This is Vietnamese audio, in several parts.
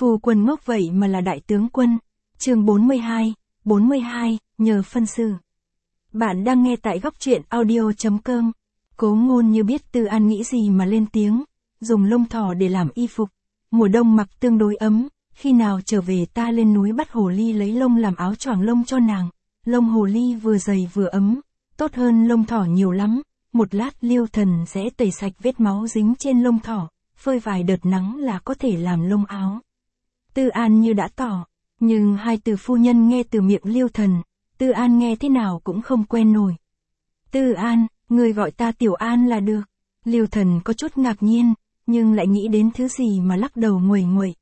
Phu quân ngốc vậy mà là đại tướng quân. Chương 42, nhờ phân xử. Bạn đang nghe tại góc truyện audio.com. Cố Ngôn như biết Tư An nghĩ gì mà lên tiếng, dùng lông thỏ để làm y phục. Mùa đông mặc tương đối ấm, khi nào trở về ta lên núi bắt hồ ly lấy lông làm áo choàng lông cho nàng. Lông hồ ly vừa dày vừa ấm, tốt hơn lông thỏ nhiều lắm. Một lát Liêu Thần sẽ tẩy sạch vết máu dính trên lông thỏ, phơi vài đợt nắng là có thể làm lông áo. Tư An như đã tỏ, nhưng hai từ phu nhân nghe từ miệng Liêu Thần, Tư An nghe thế nào cũng không quen nổi. Tư An, người gọi ta Tiểu An là được. Liêu Thần có chút ngạc nhiên, nhưng lại nghĩ đến thứ gì mà lắc đầu nguầy nguậy.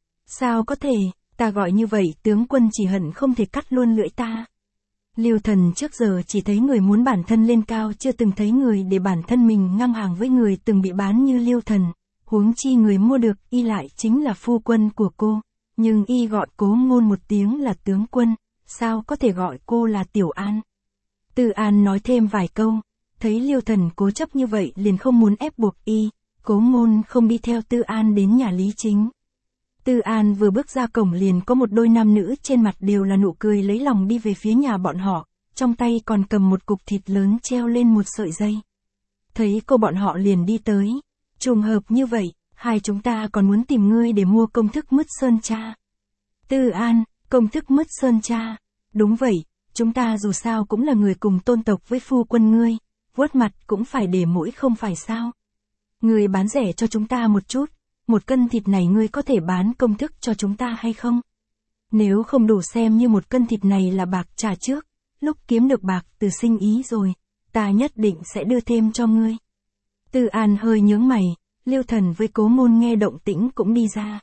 Sao có thể, ta gọi như vậy tướng quân chỉ hận không thể cắt luôn lưỡi ta. Liêu Thần trước giờ chỉ thấy người muốn bản thân lên cao, chưa từng thấy người để bản thân mình ngang hàng với người từng bị bán như Liêu Thần. Huống chi người mua được y lại chính là phu quân của cô, nhưng y gọi Cố Ngôn một tiếng là tướng quân, sao có thể gọi cô là Tiểu An. Tư An nói thêm vài câu, thấy Liêu Thần cố chấp như vậy liền không muốn ép buộc y. Cố Ngôn không đi theo Tư An đến nhà Lý Chính. Tư An vừa bước ra cổng liền có một đôi nam nữ trên mặt đều là nụ cười lấy lòng đi về phía nhà bọn họ, trong tay còn cầm một cục thịt lớn treo lên một sợi dây. Thấy cô bọn họ liền đi tới. Trùng hợp như vậy, hai chúng ta còn muốn tìm ngươi để mua công thức mứt sơn cha. Tư An, công thức mứt sơn cha. Đúng vậy, chúng ta dù sao cũng là người cùng tôn tộc với phu quân ngươi, vuốt mặt cũng phải để mũi không phải sao. Ngươi bán rẻ cho chúng ta một chút, một cân thịt này ngươi có thể bán công thức cho chúng ta hay không? Nếu không đủ xem như một cân thịt này là bạc trả trước, lúc kiếm được bạc từ sinh ý rồi, ta nhất định sẽ đưa thêm cho ngươi. Tư An hơi nhướng mày, Liêu Thần với Cố Ngôn nghe động tĩnh cũng đi ra.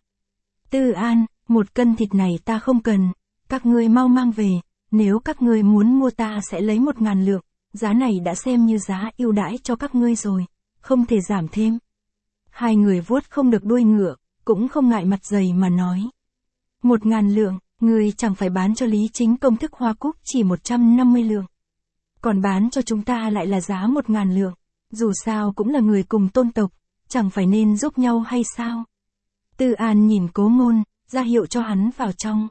Tư An, một cân thịt này ta không cần, các ngươi mau mang về, nếu các ngươi muốn mua ta sẽ lấy 1.000 lượng, giá này đã xem như giá ưu đãi cho các ngươi rồi, không thể giảm thêm. Hai người vuốt không được đuôi ngựa, cũng không ngại mặt dày mà nói. 1.000 lượng, ngươi chẳng phải bán cho Lý Chính công thức hoa cúc chỉ 150 lượng. Còn bán cho chúng ta lại là giá 1.000 lượng. Dù sao cũng là người cùng tôn tộc, chẳng phải nên giúp nhau hay sao? Tư An nhìn Cố Ngôn, ra hiệu cho hắn vào trong.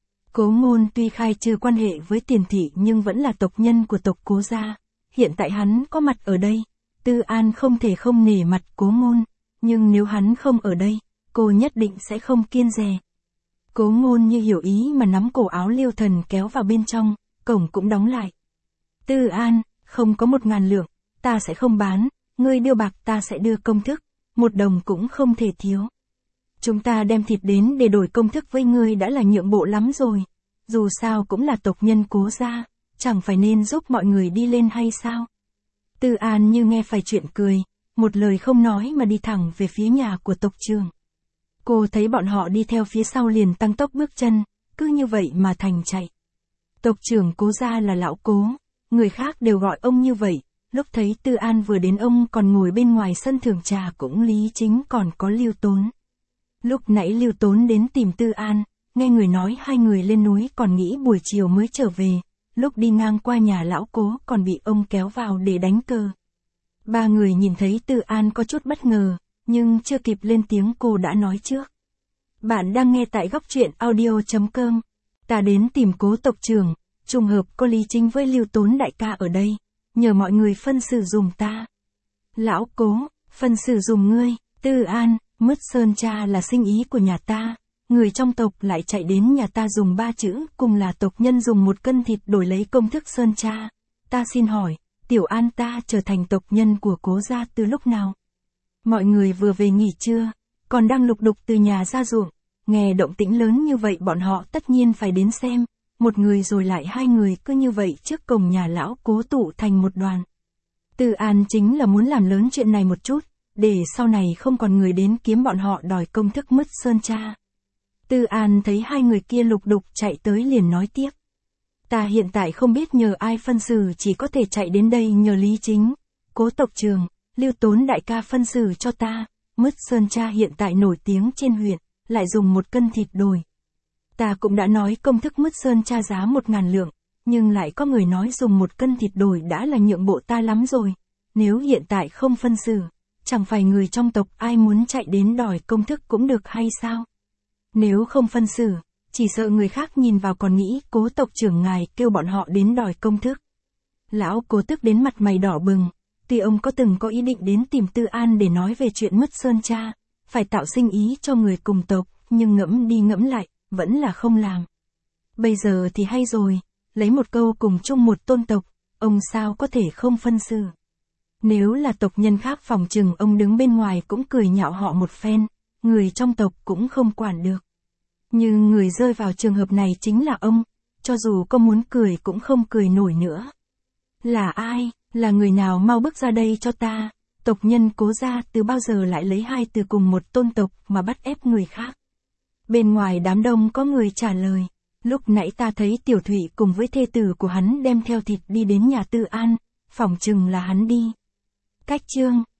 Cố Ngôn tuy khai trừ quan hệ với Tiền thị nhưng vẫn là tộc nhân của tộc Cố gia. Hiện tại hắn có mặt ở đây, Tư An không thể không nể mặt Cố Ngôn, nhưng nếu hắn không ở đây, cô nhất định sẽ không kiêng dè. Cố Ngôn như hiểu ý mà nắm cổ áo Liêu Thần kéo vào bên trong, cổng cũng đóng lại. Tư An, không có 1.000 lượng. Ta sẽ không bán, ngươi đưa bạc ta sẽ đưa công thức, 1 đồng cũng không thể thiếu. Chúng ta đem thịt đến để đổi công thức với ngươi đã là nhượng bộ lắm rồi, dù sao cũng là tộc nhân Cố gia, chẳng phải nên giúp mọi người đi lên hay sao? Tư An như nghe phải chuyện cười, một lời không nói mà đi thẳng về phía nhà của tộc trưởng. Cô thấy bọn họ đi theo phía sau liền tăng tốc bước chân, cứ như vậy mà thành chạy. Tộc trưởng Cố gia là lão Cố, người khác đều gọi ông như vậy. Lúc thấy Tư An vừa đến ông còn ngồi bên ngoài sân thưởng trà cũng Lý Chính còn có Liêu Tốn. Lúc nãy Liêu Tốn đến tìm Tư An, nghe người nói hai người lên núi còn nghĩ buổi chiều mới trở về, lúc đi ngang qua nhà lão Cố còn bị ông kéo vào để đánh cờ. Ba người nhìn thấy Tư An có chút bất ngờ, nhưng chưa kịp lên tiếng cô đã nói trước. Bạn đang nghe tại góc truyện audio.com. Ta đến tìm Cố tộc trưởng, trùng hợp có Lý Chính với Liêu Tốn đại ca ở đây. Nhờ mọi người phân xử dùm ta. Lão Cố, phân xử dùm ngươi. Tư An, mứt sơn cha là sinh ý của nhà ta. Người trong tộc lại chạy đến nhà ta dùng 3 chữ, cùng là tộc nhân dùng 1 cân thịt đổi lấy công thức sơn cha. Ta xin hỏi, Tiểu An ta trở thành tộc nhân của Cố gia từ lúc nào? Mọi người vừa về nghỉ trưa, còn đang lục đục từ nhà ra ruộng. Nghe động tĩnh lớn như vậy bọn họ tất nhiên phải đến xem. Một người rồi lại hai người cứ như vậy trước cổng nhà lão Cố tụ thành một đoàn. Tư An chính là muốn làm lớn chuyện này một chút, để sau này không còn người đến kiếm bọn họ đòi công thức mứt sơn cha. Tư An thấy hai người kia lục đục chạy tới liền nói tiếp. Ta hiện tại không biết nhờ ai phân xử, chỉ có thể chạy đến đây nhờ Lý Chính, Cố tộc trưởng, Liêu Tốn đại ca phân xử cho ta. Mứt sơn cha hiện tại nổi tiếng trên huyện, lại dùng 1 cân thịt đổi. Ta cũng đã nói công thức mứt sơn cha giá 1.000 lượng, nhưng lại có người nói dùng 1 cân thịt đổi đã là nhượng bộ ta lắm rồi. Nếu hiện tại không phân xử, chẳng phải người trong tộc ai muốn chạy đến đòi công thức cũng được hay sao? Nếu không phân xử, chỉ sợ người khác nhìn vào còn nghĩ Cố tộc trưởng ngài kêu bọn họ đến đòi công thức. Lão Cố tức đến mặt mày đỏ bừng, tuy ông có từng có ý định đến tìm Tư An để nói về chuyện mất Sơn cha, phải tạo sinh ý cho người cùng tộc, nhưng ngẫm đi ngẫm lại, vẫn là không làm. Bây giờ thì hay rồi, lấy một câu cùng chung một tôn tộc, ông sao có thể không phân xử. Nếu là tộc nhân khác phòng chừng ông đứng bên ngoài cũng cười nhạo họ một phen, người trong tộc cũng không quản được. Nhưng người rơi vào trường hợp này chính là ông, cho dù có muốn cười cũng không cười nổi nữa. Là ai, là người nào mau bước ra đây cho ta, tộc nhân Cố gia từ bao giờ lại lấy hai từ cùng một tôn tộc mà bắt ép người khác. Bên ngoài đám đông có người trả lời, lúc nãy ta thấy Tiểu Thụy cùng với thê tử của hắn đem theo thịt đi đến nhà Tư An, phỏng chừng là hắn đi. Cách chương